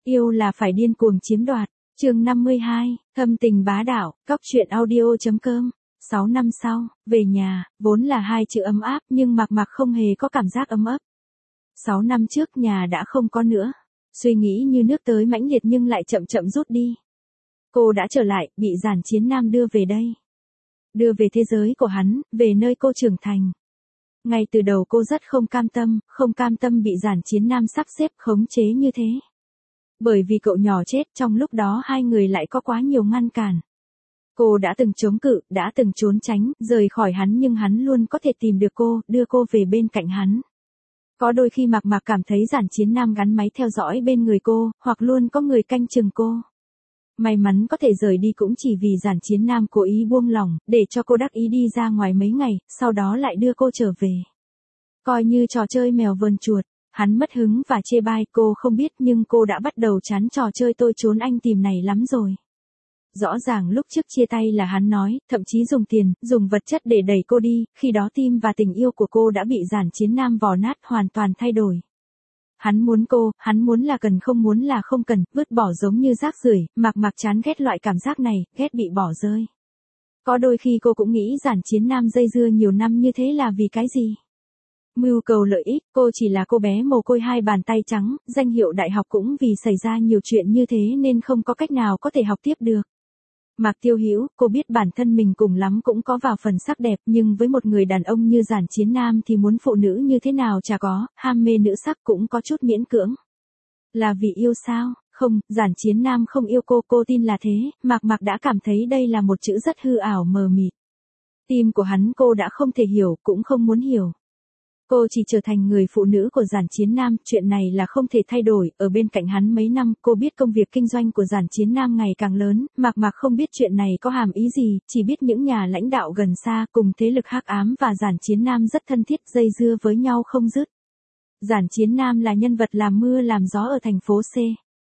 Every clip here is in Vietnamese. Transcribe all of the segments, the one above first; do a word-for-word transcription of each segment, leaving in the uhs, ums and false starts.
Yêu là phải điên cuồng chiếm đoạt. Chương năm mươi hai, thâm tình bá đạo, Cóc truyện audio.com. sáu năm sau, về nhà, vốn là hai chữ ấm áp nhưng Mạc Mạc không hề có cảm giác ấm ấp. sáu năm trước nhà đã không có nữa. Suy nghĩ như nước tới mãnh liệt nhưng lại chậm chậm rút đi. Cô đã trở lại, bị Giản Chiến Nam đưa về đây. Đưa về thế giới của hắn, về nơi cô trưởng thành. Ngay từ đầu cô rất không cam tâm, không cam tâm bị Giản Chiến Nam sắp xếp khống chế như thế. Bởi vì cậu nhỏ chết, trong lúc đó hai người lại có quá nhiều ngăn cản. Cô đã từng chống cự, đã từng trốn tránh, rời khỏi hắn nhưng hắn luôn có thể tìm được cô, đưa cô về bên cạnh hắn. Có đôi khi Mạc Mạc cảm thấy Giản Chiến Nam gắn máy theo dõi bên người cô, hoặc luôn có người canh chừng cô. May mắn có thể rời đi cũng chỉ vì Giản Chiến Nam cố ý buông lỏng, để cho cô đắc ý đi ra ngoài mấy ngày, sau đó lại đưa cô trở về. Coi như trò chơi mèo vờn chuột, hắn mất hứng và chê bai, cô không biết nhưng cô đã bắt đầu chán trò chơi tôi trốn anh tìm này lắm rồi. Rõ ràng lúc trước chia tay là hắn nói, thậm chí dùng tiền, dùng vật chất để đẩy cô đi, khi đó tim và tình yêu của cô đã bị Giản Chiến Nam vò nát, hoàn toàn thay đổi. Hắn muốn cô, hắn muốn là cần không muốn là không cần, vứt bỏ giống như rác rưởi. Mạc Mạc chán ghét loại cảm giác này, ghét bị bỏ rơi. Có đôi khi cô cũng nghĩ Giản Chiến Nam dây dưa nhiều năm như thế là vì cái gì? Mưu cầu lợi ích, cô chỉ là cô bé mồ côi hai bàn tay trắng, danh hiệu đại học cũng vì xảy ra nhiều chuyện như thế nên không có cách nào có thể học tiếp được. Mạc Tiêu Hữu, cô biết bản thân mình cùng lắm cũng có vào phần sắc đẹp nhưng với một người đàn ông như Giản Chiến Nam thì muốn phụ nữ như thế nào chả có, ham mê nữ sắc cũng có chút miễn cưỡng. Là vì yêu sao? Không, Giản Chiến Nam không yêu cô, cô tin là thế, Mạc Mạc đã cảm thấy đây là một chữ rất hư ảo mờ mịt. Tim của hắn cô đã không thể hiểu, cũng không muốn hiểu. Cô chỉ trở thành người phụ nữ của Giản Chiến Nam, chuyện này là không thể thay đổi, ở bên cạnh hắn mấy năm, cô biết công việc kinh doanh của Giản Chiến Nam ngày càng lớn, Mạc Mạc không biết chuyện này có hàm ý gì, chỉ biết những nhà lãnh đạo gần xa cùng thế lực hắc ám và Giản Chiến Nam rất thân thiết, dây dưa với nhau không dứt. Giản Chiến Nam là nhân vật làm mưa làm gió ở thành phố C.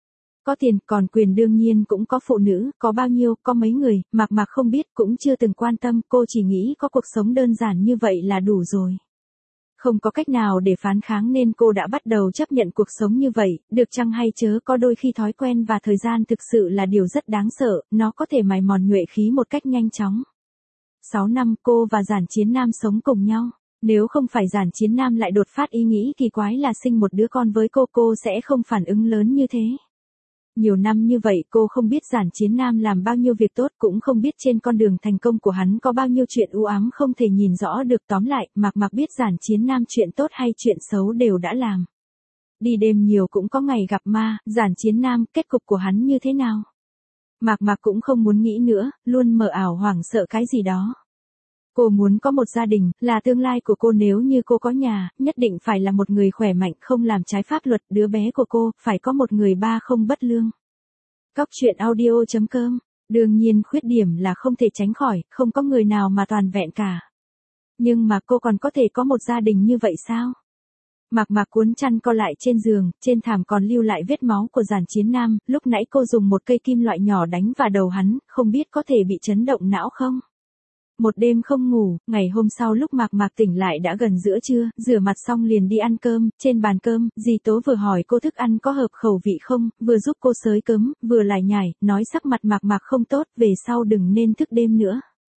Có tiền, còn quyền đương nhiên cũng có phụ nữ, có bao nhiêu, có mấy người, Mạc Mạc không biết, cũng chưa từng quan tâm, cô chỉ nghĩ có cuộc sống đơn giản như vậy là đủ rồi. Không có cách nào để phán kháng nên cô đã bắt đầu chấp nhận cuộc sống như vậy, được chăng hay chớ, có đôi khi thói quen và thời gian thực sự là điều rất đáng sợ, nó có thể mài mòn nhuệ khí một cách nhanh chóng. sáu năm cô và Giản Chiến Nam sống cùng nhau, nếu không phải Giản Chiến Nam lại đột phát ý nghĩ kỳ quái là sinh một đứa con với cô, cô sẽ không phản ứng lớn như thế. Nhiều năm như vậy cô không biết Giản Chiến Nam làm bao nhiêu việc tốt, cũng không biết trên con đường thành công của hắn có bao nhiêu chuyện u ám không thể nhìn rõ được, tóm lại, Mạc Mạc biết Giản Chiến Nam chuyện tốt hay chuyện xấu đều đã làm. Đi đêm nhiều cũng có ngày gặp ma, Giản Chiến Nam, kết cục của hắn như thế nào? Mạc Mạc cũng không muốn nghĩ nữa, luôn mờ ảo hoảng sợ cái gì đó. Cô muốn có một gia đình, là tương lai của cô, nếu như cô có nhà, nhất định phải là một người khỏe mạnh, không làm trái pháp luật, đứa bé của cô, phải có một người ba không bất lương. Cóc truyện audio.com, đương nhiên khuyết điểm là không thể tránh khỏi, không có người nào mà toàn vẹn cả. Nhưng mà cô còn có thể có một gia đình như vậy sao? Mạc Mạc cuốn chăn co lại trên giường, trên thảm còn lưu lại vết máu của Giản Chiến Nam, lúc nãy cô dùng một cây kim loại nhỏ đánh vào đầu hắn, không biết có thể bị chấn động não không? Một đêm không ngủ, ngày hôm sau lúc Mạc Mạc tỉnh lại đã gần giữa trưa, rửa mặt xong liền đi ăn cơm, trên bàn cơm, dì Tố vừa hỏi cô thức ăn có hợp khẩu vị không, vừa giúp cô xới cơm, vừa lải nhải, nói sắc mặt Mạc Mạc không tốt, về sau đừng nên thức đêm nữa.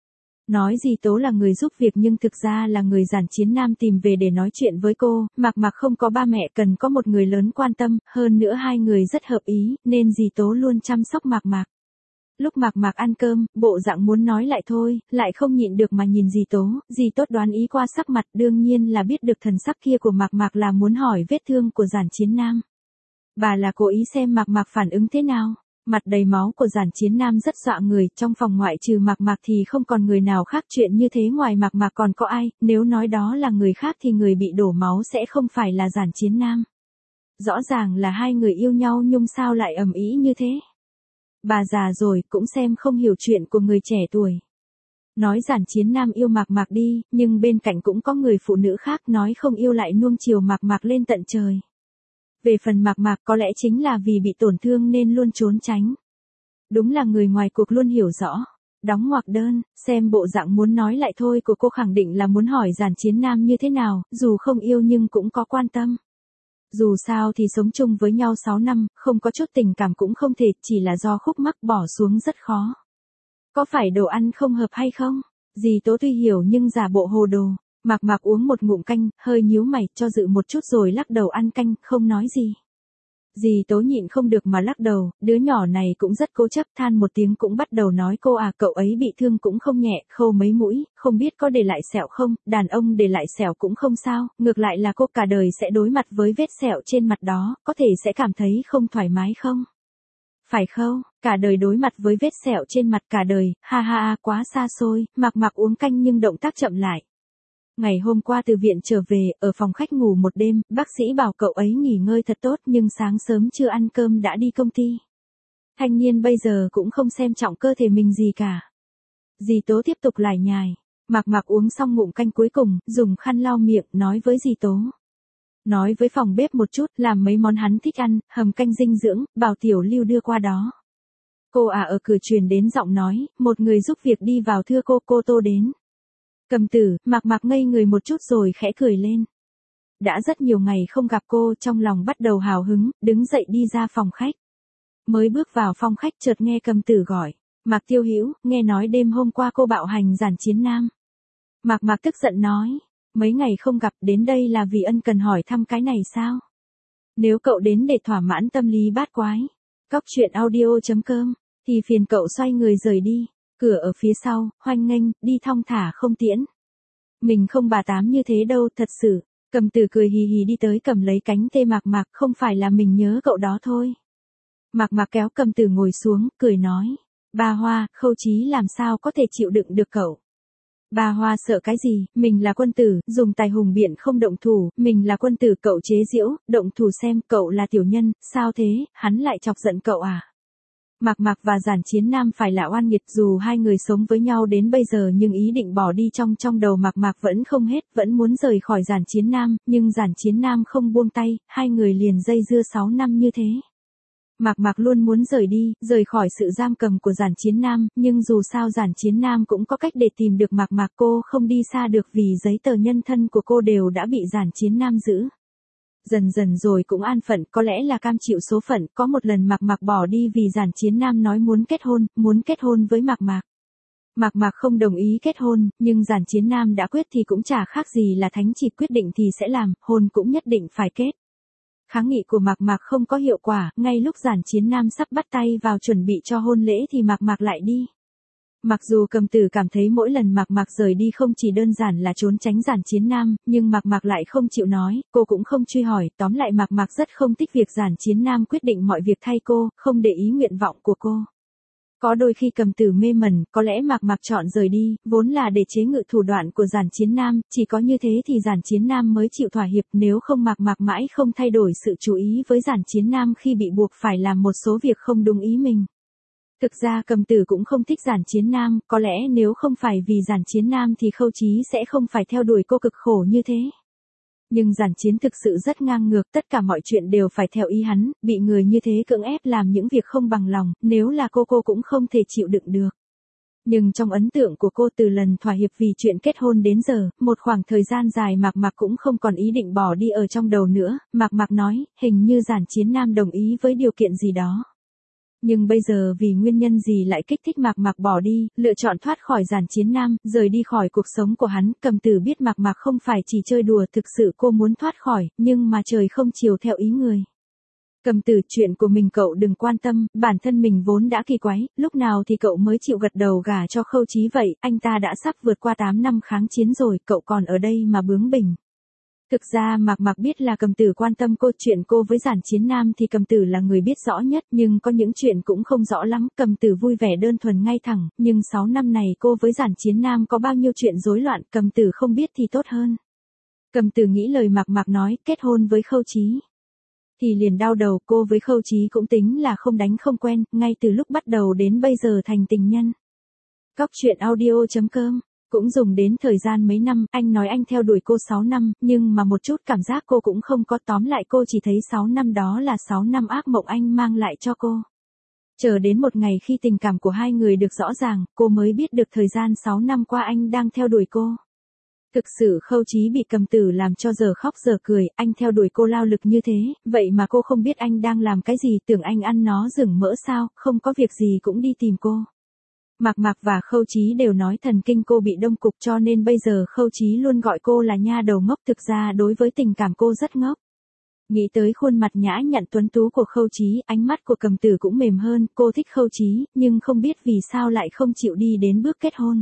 Nói dì Tố là người giúp việc nhưng thực ra là người Giản Chiến Nam tìm về để nói chuyện với cô, Mạc Mạc không có ba mẹ, cần có một người lớn quan tâm, hơn nữa hai người rất hợp ý, nên dì Tố luôn chăm sóc Mạc Mạc. Lúc Mạc Mạc ăn cơm, bộ dạng muốn nói lại thôi, lại không nhịn được mà nhìn dì Tố, dì tốt đoán ý qua sắc mặt, đương nhiên là biết được thần sắc kia của Mạc Mạc là muốn hỏi vết thương của Giản Chiến Nam. Bà là cố ý xem Mạc Mạc phản ứng thế nào. Mặt đầy máu của Giản Chiến Nam rất dọa người, trong phòng ngoại trừ Mạc Mạc thì không còn người nào khác, chuyện như thế ngoài Mạc Mạc còn có ai, nếu nói đó là người khác thì người bị đổ máu sẽ không phải là Giản Chiến Nam. Rõ ràng là hai người yêu nhau nhưng sao lại ầm ĩ như thế. Bà già rồi, cũng xem không hiểu chuyện của người trẻ tuổi. Nói Giản Chiến Nam yêu Mạc Mạc đi, nhưng bên cạnh cũng có người phụ nữ khác, nói không yêu lại nuông chiều Mạc Mạc lên tận trời. Về phần Mạc Mạc có lẽ chính là vì bị tổn thương nên luôn trốn tránh. Đúng là người ngoài cuộc luôn hiểu rõ. Đóng ngoặc đơn, xem bộ dạng muốn nói lại thôi của cô khẳng định là muốn hỏi Giản Chiến Nam như thế nào, dù không yêu nhưng cũng có quan tâm. Dù sao thì sống chung với nhau sáu năm, không có chút tình cảm cũng không thể, chỉ là do khúc mắc bỏ xuống rất khó. Có phải đồ ăn không hợp hay không? Dì Tố tuy hiểu nhưng giả bộ hồ đồ. Mạc Mạc uống một ngụm canh, hơi nhíu mày, cho dự một chút rồi lắc đầu ăn canh, không nói gì. Dì Tố nhịn không được mà lắc đầu, đứa nhỏ này cũng rất cố chấp, than một tiếng cũng bắt đầu nói cô à, cậu ấy bị thương cũng không nhẹ, khâu mấy mũi, không biết có để lại sẹo không, đàn ông để lại sẹo cũng không sao, ngược lại là cô cả đời sẽ đối mặt với vết sẹo trên mặt đó, có thể sẽ cảm thấy không thoải mái không? Phải không, cả đời đối mặt với vết sẹo trên mặt cả đời, ha ha ha, quá xa xôi, Mạc Mạc uống canh nhưng động tác chậm lại. Ngày hôm qua từ viện trở về, ở phòng khách ngủ một đêm, bác sĩ bảo cậu ấy nghỉ ngơi thật tốt nhưng sáng sớm chưa ăn cơm đã đi công ty. Thanh niên bây giờ cũng không xem trọng cơ thể mình gì cả. Dì Tố tiếp tục lải nhải. Mạc Mạc uống xong ngụm canh cuối cùng, dùng khăn lau miệng, nói với dì Tố. Nói với phòng bếp một chút, làm mấy món hắn thích ăn, hầm canh dinh dưỡng, bảo Tiểu Lưu đưa qua đó. Cô à ở cửa truyền đến giọng nói, một người giúp việc đi vào thưa cô, cô Tô đến. Cầm Tử, Mạc Mạc ngây người một chút rồi khẽ cười lên. Đã rất nhiều ngày không gặp cô, trong lòng bắt đầu hào hứng, đứng dậy đi ra phòng khách. Mới bước vào phòng khách chợt nghe Cầm Tử gọi, Mạc Tiêu Hữu, nghe nói đêm hôm qua cô bạo hành Giản Chiến Nam. Mạc Mạc tức giận nói, mấy ngày không gặp đến đây là vì ân cần hỏi thăm cái này sao? Nếu cậu đến để thỏa mãn tâm lý bát quái, cóc truyện audio chấm com, thì phiền cậu xoay người rời đi. Cửa ở phía sau, hoanh nghênh, đi thong thả không tiễn. Mình không bà tám như thế đâu, thật sự. Cầm Tử cười hì hì đi tới cầm lấy cánh tay Mạc Mạc, không phải là mình nhớ cậu đó thôi. Mạc Mạc kéo Cầm Tử ngồi xuống, cười nói. Ba Hoa, Khâu Chí làm sao có thể chịu đựng được cậu. Ba Hoa sợ cái gì, mình là quân tử, dùng tài hùng biện không động thủ, mình là quân tử cậu chế giễu, động thủ xem, cậu là tiểu nhân, sao thế, hắn lại chọc giận cậu à. Mạc Mạc và Giản Chiến Nam phải là oan nghiệt, dù hai người sống với nhau đến bây giờ nhưng ý định bỏ đi trong trong đầu Mạc Mạc vẫn không hết, vẫn muốn rời khỏi Giản Chiến Nam, nhưng Giản Chiến Nam không buông tay, hai người liền dây dưa sáu năm như thế. Mạc Mạc luôn muốn rời đi, rời khỏi sự giam cầm của Giản Chiến Nam, nhưng dù sao Giản Chiến Nam cũng có cách để tìm được Mạc Mạc, cô không đi xa được vì giấy tờ nhân thân của cô đều đã bị Giản Chiến Nam giữ. Dần dần rồi cũng an phận, có lẽ là cam chịu số phận, có một lần Mạc Mạc bỏ đi vì Giản Chiến Nam nói muốn kết hôn, muốn kết hôn với Mạc Mạc. Mạc Mạc không đồng ý kết hôn, nhưng Giản Chiến Nam đã quyết thì cũng chả khác gì là thánh chỉ, quyết định thì sẽ làm, hôn cũng nhất định phải kết. Kháng nghị của Mạc Mạc không có hiệu quả, ngay lúc Giản Chiến Nam sắp bắt tay vào chuẩn bị cho hôn lễ thì Mạc Mạc lại đi. Mặc dù Cầm Tử cảm thấy mỗi lần Mạc Mạc rời đi không chỉ đơn giản là trốn tránh Giản Chiến Nam, nhưng Mạc Mạc lại không chịu nói, cô cũng không truy hỏi, tóm lại Mạc Mạc rất không thích việc Giản Chiến Nam quyết định mọi việc thay cô, không để ý nguyện vọng của cô. Có đôi khi Cầm Tử mê mẩn, có lẽ Mạc Mạc chọn rời đi, vốn là để chế ngự thủ đoạn của Giản Chiến Nam, chỉ có như thế thì Giản Chiến Nam mới chịu thỏa hiệp, nếu không Mạc Mạc mãi không thay đổi sự chú ý với Giản Chiến Nam khi bị buộc phải làm một số việc không đúng ý mình. Thực ra Cầm Tử cũng không thích Giản Chiến Nam, có lẽ nếu không phải vì Giản Chiến Nam thì Khâu Chí sẽ không phải theo đuổi cô cực khổ như thế. Nhưng Giản Chiến thực sự rất ngang ngược, tất cả mọi chuyện đều phải theo ý hắn, bị người như thế cưỡng ép làm những việc không bằng lòng, nếu là cô cô cũng không thể chịu đựng được. Nhưng trong ấn tượng của cô từ lần thỏa hiệp vì chuyện kết hôn đến giờ, một khoảng thời gian dài Mạc Mạc cũng không còn ý định bỏ đi ở trong đầu nữa, Mạc Mạc nói, hình như Giản Chiến Nam đồng ý với điều kiện gì đó. Nhưng bây giờ vì nguyên nhân gì lại kích thích Mạc Mạc bỏ đi, lựa chọn thoát khỏi Giản Chiến Nam, rời đi khỏi cuộc sống của hắn, Cầm Tử biết Mạc Mạc không phải chỉ chơi đùa, thực sự cô muốn thoát khỏi, nhưng mà trời không chiều theo ý người. Cầm Tử, chuyện của mình cậu đừng quan tâm, bản thân mình vốn đã kỳ quái, lúc nào thì cậu mới chịu gật đầu gả cho Khâu Chí vậy, anh ta đã sắp vượt qua tám năm kháng chiến rồi, cậu còn ở đây mà bướng bỉnh. Thực ra Mạc Mạc biết là Cầm Tử quan tâm cô, chuyện cô với Giản Chiến Nam thì Cầm Tử là người biết rõ nhất, nhưng có những chuyện cũng không rõ lắm, Cầm Tử vui vẻ đơn thuần ngay thẳng, nhưng sáu năm này cô với Giản Chiến Nam có bao nhiêu chuyện rối loạn, Cầm Tử không biết thì tốt hơn. Cầm Tử nghĩ lời Mạc Mạc nói, kết hôn với Khâu Chí thì liền đau đầu, cô với Khâu Chí cũng tính là không đánh không quen, ngay từ lúc bắt đầu đến bây giờ thành tình nhân. Cóc truyện audio chấm com cũng dùng đến thời gian mấy năm, anh nói anh theo đuổi cô sáu năm, nhưng mà một chút cảm giác cô cũng không có, tóm lại cô chỉ thấy sáu năm đó là sáu năm ác mộng anh mang lại cho cô. Chờ đến một ngày khi tình cảm của hai người được rõ ràng, cô mới biết được thời gian sáu năm qua anh đang theo đuổi cô. Thực sự Khâu Chí bị Cầm Tử làm cho giờ khóc giờ cười, anh theo đuổi cô lao lực như thế, vậy mà cô không biết anh đang làm cái gì, tưởng anh ăn nó rừng mỡ sao, không có việc gì cũng đi tìm cô. Mạc Mạc và Khâu Chí đều nói thần kinh cô bị đông cục cho nên bây giờ Khâu Chí luôn gọi cô là nha đầu ngốc, thực ra đối với tình cảm cô rất ngốc. Nghĩ tới khuôn mặt nhã nhặn tuấn tú của Khâu Chí, ánh mắt của Cầm Tử cũng mềm hơn, cô thích Khâu Chí, nhưng không biết vì sao lại không chịu đi đến bước kết hôn.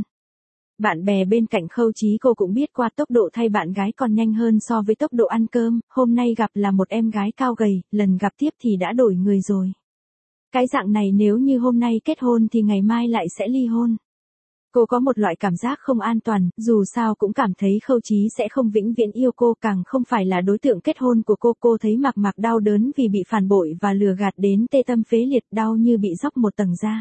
Bạn bè bên cạnh Khâu Chí cô cũng biết qua tốc độ thay bạn gái còn nhanh hơn so với tốc độ ăn cơm, hôm nay gặp là một em gái cao gầy, lần gặp tiếp thì đã đổi người rồi. Cái dạng này nếu như hôm nay kết hôn thì ngày mai lại sẽ ly hôn. Cô có một loại cảm giác không an toàn, dù sao cũng cảm thấy Khâu Chí sẽ không vĩnh viễn yêu cô, càng không phải là đối tượng kết hôn của cô. Cô thấy Mạc Mạc đau đớn vì bị phản bội và lừa gạt đến tê tâm phế liệt, đau như bị róc một tầng da.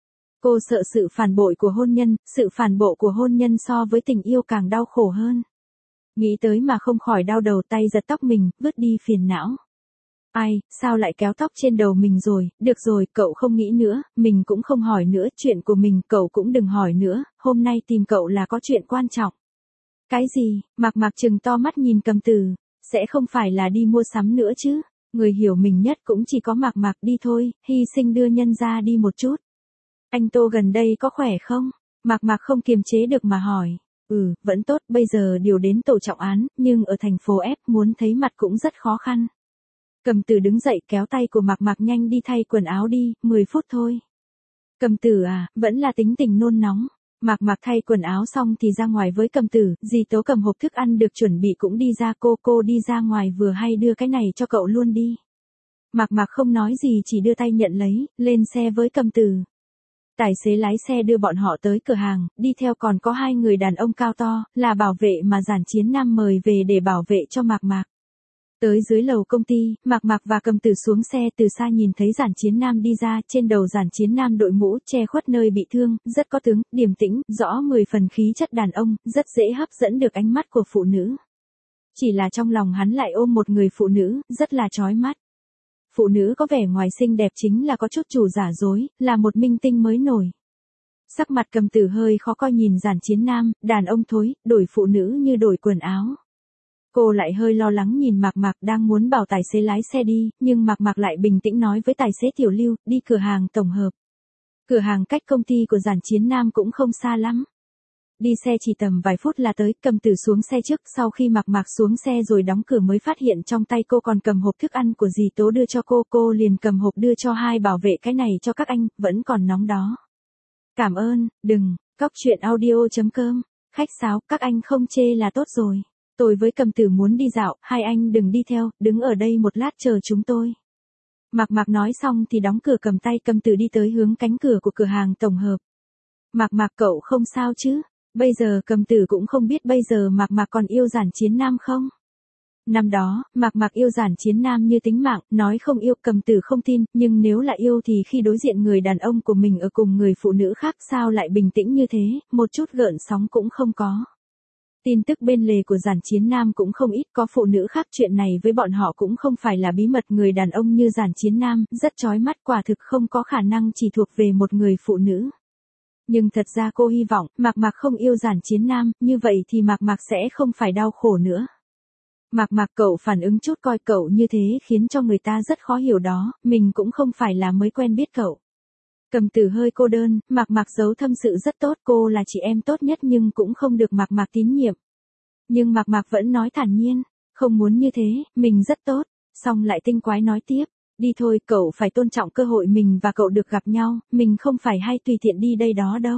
Cô sợ sự phản bội của hôn nhân, sự phản bội của hôn nhân so với tình yêu càng đau khổ hơn. Nghĩ tới mà không khỏi đau đầu, tay giật tóc mình, vứt đi phiền não. Ai, sao lại kéo tóc trên đầu mình rồi, được rồi, cậu không nghĩ nữa, mình cũng không hỏi nữa, chuyện của mình cậu cũng đừng hỏi nữa, hôm nay tìm cậu là có chuyện quan trọng. Cái gì, Mạc Mạc trừng to mắt nhìn Cầm Tử, sẽ không phải là đi mua sắm nữa chứ, người hiểu mình nhất cũng chỉ có Mạc Mạc, đi thôi, hy sinh đưa nhân ra đi một chút. Anh Tô gần đây có khỏe không? Mạc Mạc không kiềm chế được mà hỏi. Ừ, vẫn tốt, bây giờ điều đến tổ trọng án, nhưng ở thành phố F muốn thấy mặt cũng rất khó khăn. Cầm Tử đứng dậy kéo tay của Mạc Mạc, nhanh đi thay quần áo đi, mười phút thôi. Cầm Tử à, vẫn là tính tình nôn nóng. Mạc Mạc thay quần áo xong thì ra ngoài với Cầm Tử, dì Tố cầm hộp thức ăn được chuẩn bị cũng đi ra, cô cô đi ra ngoài vừa hay đưa cái này cho cậu luôn đi. Mạc Mạc không nói gì chỉ đưa tay nhận lấy, lên xe với Cầm Tử. Tài xế lái xe đưa bọn họ tới cửa hàng, đi theo còn có hai người đàn ông cao to, là bảo vệ mà Giản Chiến Nam mời về để bảo vệ cho Mạc Mạc. Tới dưới lầu công ty, Mạc Mạc và Cầm Tử xuống xe, từ xa nhìn thấy Giản Chiến Nam đi ra, trên đầu Giản Chiến Nam đội mũ che khuất nơi bị thương, rất có tướng, điềm tĩnh, rõ mười phần khí chất đàn ông, rất dễ hấp dẫn được ánh mắt của phụ nữ. Chỉ là trong lòng hắn lại ôm một người phụ nữ, rất là chói mắt. Phụ nữ có vẻ ngoài xinh đẹp chính là có chút chủ giả dối, là một minh tinh mới nổi. Sắc mặt Cầm Tử hơi khó coi nhìn Giản Chiến Nam, đàn ông thối, đổi phụ nữ như đổi quần áo. Cô lại hơi lo lắng nhìn Mạc Mạc, đang muốn bảo tài xế lái xe đi, nhưng Mạc Mạc lại bình tĩnh nói với tài xế Tiểu Lưu, đi cửa hàng tổng hợp. Cửa hàng cách công ty của Giản Chiến Nam cũng không xa lắm. Đi xe chỉ tầm vài phút là tới. Cầm Tử xuống xe trước, sau khi Mạc Mạc xuống xe rồi đóng cửa mới phát hiện trong tay cô còn cầm hộp thức ăn của dì Tố đưa cho cô, cô liền cầm hộp đưa cho hai bảo vệ, cái này cho các anh, vẫn còn nóng đó. Cảm ơn, đừng, cóc truyện audio chấm com, khách sáo, các anh không chê là tốt rồi. Tôi với Cầm Tử muốn đi dạo, hai anh đừng đi theo, đứng ở đây một lát chờ chúng tôi. Mạc Mạc nói xong thì đóng cửa, cầm tay Cầm Tử đi tới hướng cánh cửa của cửa hàng tổng hợp. Mạc Mạc cậu không sao chứ? Bây giờ Cầm Tử cũng không biết bây giờ Mạc Mạc còn yêu Giản Chiến Nam không? Năm đó, Mạc Mạc yêu Giản Chiến Nam như tính mạng, nói không yêu Cầm Tử không tin, nhưng nếu là yêu thì khi đối diện người đàn ông của mình ở cùng người phụ nữ khác sao lại bình tĩnh như thế, một chút gợn sóng cũng không có. Tin tức bên lề của Giản Chiến Nam cũng không ít, có phụ nữ khác, chuyện này với bọn họ cũng không phải là bí mật, người đàn ông như Giản Chiến Nam, rất chói mắt, quả thực không có khả năng chỉ thuộc về một người phụ nữ. Nhưng thật ra cô hy vọng, Mạc Mạc không yêu Giản Chiến Nam, như vậy thì Mạc Mạc sẽ không phải đau khổ nữa. Mạc Mạc cậu phản ứng chút coi cậu như thế khiến cho người ta rất khó hiểu đó, mình cũng không phải là mới quen biết cậu. Cầm Tử hơi cô đơn, Mạc Mạc giấu thâm sự rất tốt, cô là chị em tốt nhất nhưng cũng không được Mạc Mạc tín nhiệm. Nhưng Mạc Mạc vẫn nói thản nhiên, không muốn như thế, mình rất tốt, xong lại tinh quái nói tiếp, đi thôi, cậu phải tôn trọng cơ hội mình và cậu được gặp nhau, mình không phải hay tùy tiện đi đây đó đâu.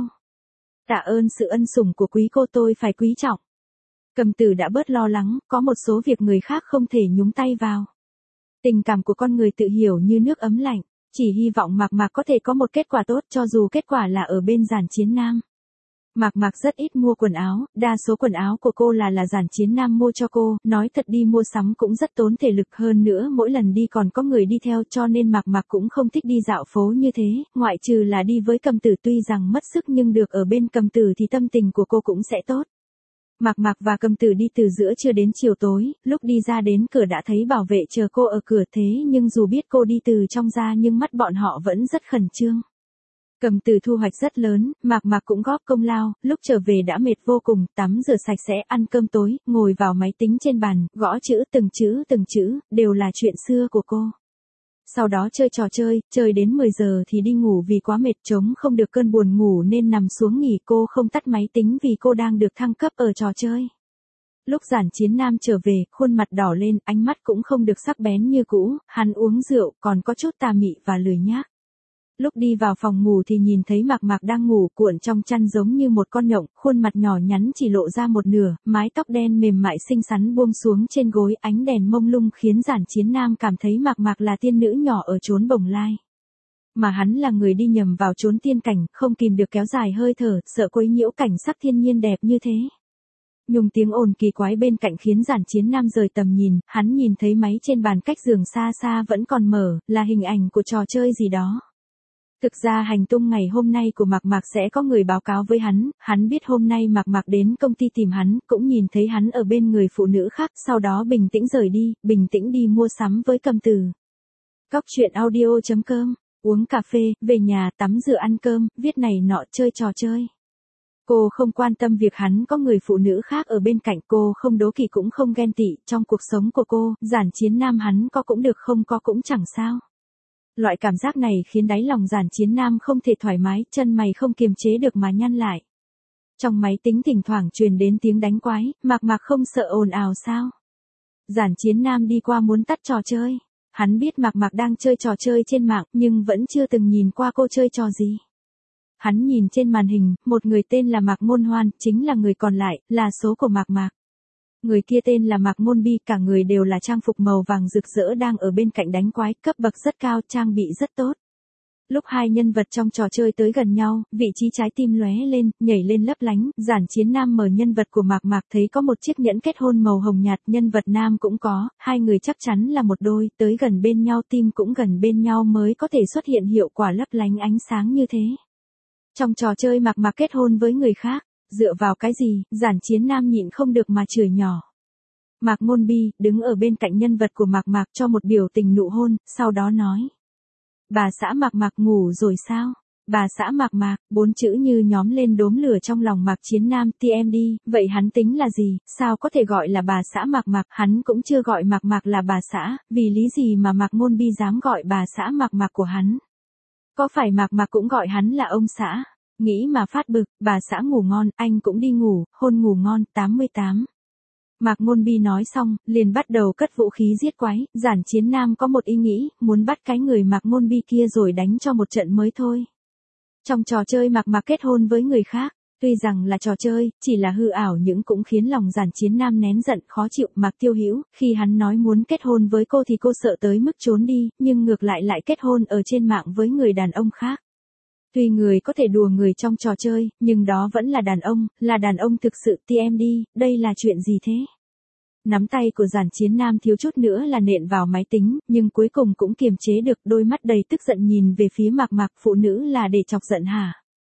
Tạ ơn sự ân sủng của quý cô, tôi phải quý trọng. Cầm Tử đã bớt lo lắng, có một số việc người khác không thể nhúng tay vào. Tình cảm của con người tự hiểu như nước ấm lạnh, chỉ hy vọng Mạc Mạc có thể có một kết quả tốt, cho dù kết quả là ở bên Giản Chiến Nam. Mạc Mạc rất ít mua quần áo, đa số quần áo của cô là là Giản Chiến Nam mua cho cô, nói thật đi mua sắm cũng rất tốn thể lực, hơn nữa mỗi lần đi còn có người đi theo, cho nên Mạc Mạc cũng không thích đi dạo phố như thế, ngoại trừ là đi với Cầm Tử, tuy rằng mất sức nhưng được ở bên Cầm Tử thì tâm tình của cô cũng sẽ tốt. Mạc Mạc và Cầm Tử đi từ giữa trưa đến chiều tối, lúc đi ra đến cửa đã thấy bảo vệ chờ cô ở cửa, thế nhưng dù biết cô đi từ trong ra nhưng mắt bọn họ vẫn rất khẩn trương. Cầm Từ thu hoạch rất lớn, Mạc Mạc cũng góp công lao, lúc trở về đã mệt vô cùng, tắm rửa sạch sẽ, ăn cơm tối, ngồi vào máy tính trên bàn, gõ chữ từng chữ từng chữ, đều là chuyện xưa của cô. Sau đó chơi trò chơi, chơi đến mười giờ thì đi ngủ vì quá mệt, chống không được cơn buồn ngủ nên nằm xuống nghỉ, cô không tắt máy tính vì cô đang được thăng cấp ở trò chơi. Lúc Giản Chiến Nam trở về, khuôn mặt đỏ lên, ánh mắt cũng không được sắc bén như cũ, hắn uống rượu, còn có chút tà mị và lười nhác. Lúc đi vào phòng ngủ thì nhìn thấy Mạc Mạc đang ngủ cuộn trong chăn giống như một con nhộng, khuôn mặt nhỏ nhắn chỉ lộ ra một nửa, mái tóc đen mềm mại xinh xắn buông xuống trên gối, ánh đèn mông lung khiến Giản Chiến Nam cảm thấy Mạc Mạc là tiên nữ nhỏ ở chốn bồng lai. Mà hắn là người đi nhầm vào chốn tiên cảnh, không kìm được kéo dài hơi thở, sợ quấy nhiễu cảnh sắc thiên nhiên đẹp như thế. Nhung tiếng ồn kỳ quái bên cạnh khiến Giản Chiến Nam rời tầm nhìn, hắn nhìn thấy máy trên bàn cách giường xa xa vẫn còn mở, là hình ảnh của trò chơi gì đó. Thực ra hành tung ngày hôm nay của Mạc Mạc sẽ có người báo cáo với hắn, hắn biết hôm nay Mạc Mạc đến công ty tìm hắn, cũng nhìn thấy hắn ở bên người phụ nữ khác, sau đó bình tĩnh rời đi, bình tĩnh đi mua sắm với Cầm Từ. Cóc truyện audio chấm com, uống cà phê, về nhà, tắm rửa ăn cơm, viết này nọ, chơi trò chơi. Cô không quan tâm việc hắn có người phụ nữ khác ở bên cạnh, cô không đố kỵ cũng không ghen tị, trong cuộc sống của cô, Giản Chiến Nam hắn có cũng được không có cũng chẳng sao. Loại cảm giác này khiến đáy lòng Giản Chiến Nam không thể thoải mái, chân mày không kiềm chế được mà nhăn lại. Trong máy tính thỉnh thoảng truyền đến tiếng đánh quái, Mạc Mạc không sợ ồn ào sao? Giản Chiến Nam đi qua muốn tắt trò chơi. Hắn biết Mạc Mạc đang chơi trò chơi trên mạng, nhưng vẫn chưa từng nhìn qua cô chơi trò gì. Hắn nhìn trên màn hình, một người tên là Mạc Ngôn Hoan, chính là người còn lại, là số của Mạc Mạc. Người kia tên là Mạc Ngôn Bi, cả người đều là trang phục màu vàng rực rỡ đang ở bên cạnh đánh quái, cấp bậc rất cao, trang bị rất tốt. Lúc hai nhân vật trong trò chơi tới gần nhau, vị trí trái tim lóe lên, nhảy lên lấp lánh, Giản Chiến Nam mở nhân vật của Mạc Mạc thấy có một chiếc nhẫn kết hôn màu hồng nhạt, nhân vật nam cũng có, hai người chắc chắn là một đôi, tới gần bên nhau tim cũng gần bên nhau mới có thể xuất hiện hiệu quả lấp lánh ánh sáng như thế. Trong trò chơi Mạc Mạc kết hôn với người khác, dựa vào cái gì, Giản Chiến Nam nhịn không được mà chửi nhỏ. Mạc Ngôn Bi, đứng ở bên cạnh nhân vật của Mạc Mạc cho một biểu tình nụ hôn, sau đó nói. Bà xã Mạc Mạc ngủ rồi sao? Bà xã Mạc Mạc, bốn chữ như nhóm lên đốm lửa trong lòng Mạc Chiến Nam, tê em đi, vậy hắn tính là gì, sao có thể gọi là bà xã Mạc Mạc, hắn cũng chưa gọi Mạc Mạc là bà xã, vì lý gì mà Mạc Ngôn Bi dám gọi bà xã Mạc Mạc của hắn? Có phải Mạc Mạc cũng gọi hắn là ông xã? Nghĩ mà phát bực, bà xã ngủ ngon, anh cũng đi ngủ, hôn ngủ ngon, tám mươi tám. Mạc Ngôn Bi nói xong, liền bắt đầu cất vũ khí giết quái, Giản Chiến Nam có một ý nghĩ, muốn bắt cái người Mạc Ngôn Bi kia rồi đánh cho một trận mới thôi. Trong trò chơi Mạc Mạc kết hôn với người khác, tuy rằng là trò chơi, chỉ là hư ảo nhưng cũng khiến lòng Giản Chiến Nam nén giận khó chịu. Mạc Tiêu Hữu, khi hắn nói muốn kết hôn với cô thì cô sợ tới mức trốn đi, nhưng ngược lại lại kết hôn ở trên mạng với người đàn ông khác. Tuy người có thể đùa người trong trò chơi, nhưng đó vẫn là đàn ông, là đàn ông thực sự, tê em đi, đây là chuyện gì thế? Nắm tay của Giản Chiến Nam thiếu chút nữa là nện vào máy tính, nhưng cuối cùng cũng kiềm chế được, đôi mắt đầy tức giận nhìn về phía Mạc Mạc, phụ nữ là để chọc giận hả?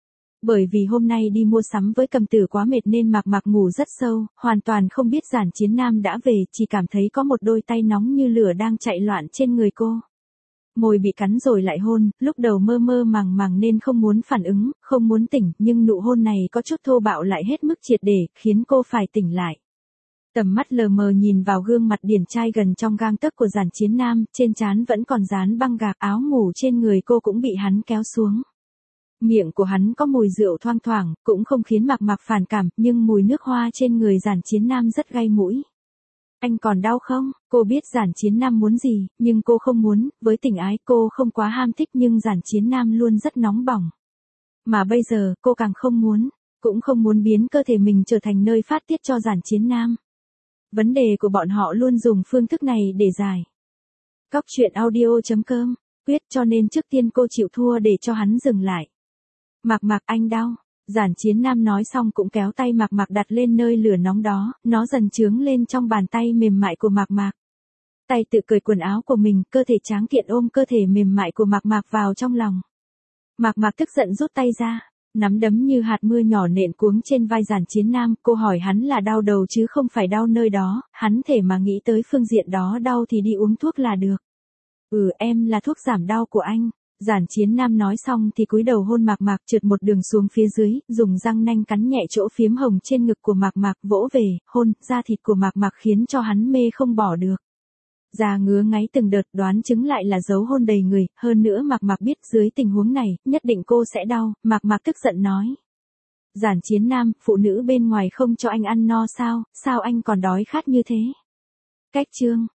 Bởi vì hôm nay đi mua sắm với Cầm Tử quá mệt nên Mạc Mạc ngủ rất sâu, hoàn toàn không biết Giản Chiến Nam đã về, chỉ cảm thấy có một đôi tay nóng như lửa đang chạy loạn trên người cô. Môi bị cắn rồi lại hôn, lúc đầu mơ mơ màng màng nên không muốn phản ứng, không muốn tỉnh, nhưng nụ hôn này có chút thô bạo lại hết mức triệt để, khiến cô phải tỉnh lại. Tầm mắt lờ mờ nhìn vào gương mặt điển trai gần trong gang tấc của Giản Chiến Nam, trên trán vẫn còn dán băng gạc, áo ngủ trên người cô cũng bị hắn kéo xuống. Miệng của hắn có mùi rượu thoang thoảng, cũng không khiến Mạc Mạc phản cảm, nhưng mùi nước hoa trên người Giản Chiến Nam rất gai mũi. Anh còn đau không? Cô biết Giản Chiến Nam muốn gì, nhưng cô không muốn, với tình ái cô không quá ham thích nhưng Giản Chiến Nam luôn rất nóng bỏng. Mà bây giờ, cô càng không muốn, cũng không muốn biến cơ thể mình trở thành nơi phát tiết cho Giản Chiến Nam. Vấn đề của bọn họ luôn dùng phương thức này để giải. Cóc truyện audio chấm com, quyết cho nên trước tiên cô chịu thua để cho hắn dừng lại. Mạc Mạc anh đau. Giản Chiến Nam nói xong cũng kéo tay Mạc Mạc đặt lên nơi lửa nóng đó, nó dần chướng lên trong bàn tay mềm mại của Mạc Mạc. Tay tự cởi quần áo của mình, cơ thể tráng kiện ôm cơ thể mềm mại của Mạc Mạc vào trong lòng. Mạc Mạc tức giận rút tay ra, nắm đấm như hạt mưa nhỏ nện cuống trên vai Giản Chiến Nam, cô hỏi hắn là đau đầu chứ không phải đau nơi đó, hắn thể mà nghĩ tới phương diện đó đau thì đi uống thuốc là được. Ừ em là thuốc giảm đau của anh. Giản Chiến Nam nói xong thì cúi đầu hôn Mạc Mạc trượt một đường xuống phía dưới, dùng răng nanh cắn nhẹ chỗ phiếm hồng trên ngực của Mạc Mạc, vỗ về, hôn, da thịt của Mạc Mạc khiến cho hắn mê không bỏ được. Da ngứa ngáy từng đợt, đoán chứng lại là dấu hôn đầy người, hơn nữa Mạc Mạc biết dưới tình huống này, nhất định cô sẽ đau, Mạc Mạc tức giận nói. Giản Chiến Nam, phụ nữ bên ngoài không cho anh ăn no sao, sao anh còn đói khát như thế? Cách chương